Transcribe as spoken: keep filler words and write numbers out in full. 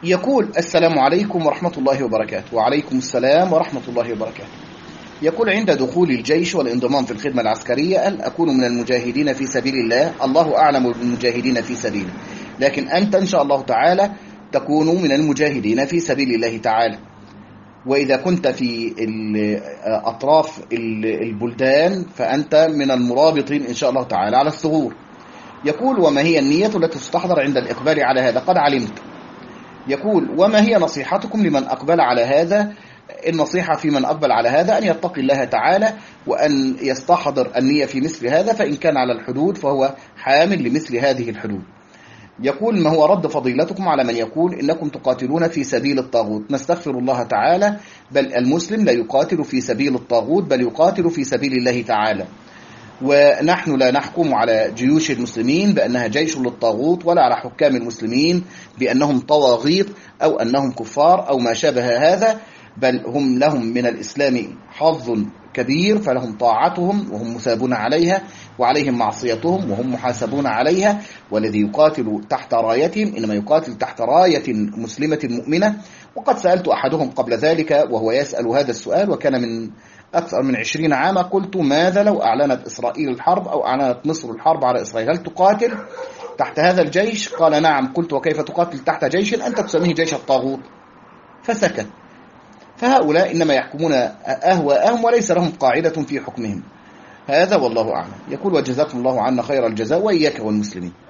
يقول: السلام عليكم ورحمة الله وبركاته. وعليكم السلام ورحمة الله وبركاته. يقول: عند دخول الجيش والانضمام في الخدمة العسكرية هل أكون من المجاهدين في سبيل الله؟ الله أعلم بالمجاهدين في سبيله، لكن أنت إن شاء الله تعالى تكون من المجاهدين في سبيل الله تعالى. وإذا كنت في أطراف البلدان فأنت من المرابطين إن شاء الله تعالى على الثغور. يقول: وما هي النية التي تستحضر عند الإقبال على هذا؟ قد علمت. يقول: وما هي نصيحتكم لمن أقبل على هذا؟ النصيحة في من أقبل على هذا أن يتقي الله تعالى وأن يستحضر النية في مثل هذا، فإن كان على الحدود فهو حامل لمثل هذه الحدود. يقول: ما هو رد فضيلتكم على من يقول إنكم تقاتلون في سبيل الطاغوت؟ نستغفر الله تعالى، بل المسلم لا يقاتل في سبيل الطاغوت بل يقاتل في سبيل الله تعالى. ونحن لا نحكم على جيوش المسلمين بأنها جيش للطاغوت، ولا على حكام المسلمين بأنهم طواغيت أو أنهم كفار أو ما شابه هذا، بل هم لهم من الإسلام حظ كبير، فلهم طاعتهم وهم مثابون عليها، وعليهم معصيتهم وهم محاسبون عليها. والذي يقاتل تحت رايتهم إنما يقاتل تحت راية مسلمة مؤمنة. وقد سألت أحدهم قبل ذلك وهو يسأل هذا السؤال، وكان من أكثر من عشرين عاما، قلت: ماذا لو أعلنت إسرائيل الحرب أو أعلنت مصر الحرب على إسرائيل، هل تقاتل تحت هذا الجيش؟ قال: نعم. قلت: وكيف تقاتل تحت جيش أنت تسميه جيش الطاغوت؟ فسكت. فهؤلاء إنما يحكمون أهواءهم وليس لهم قاعدة في حكمهم. هذا والله أعلم. يقول: وجزاكم الله عنا خير الجزاء وإياك والمسلمين.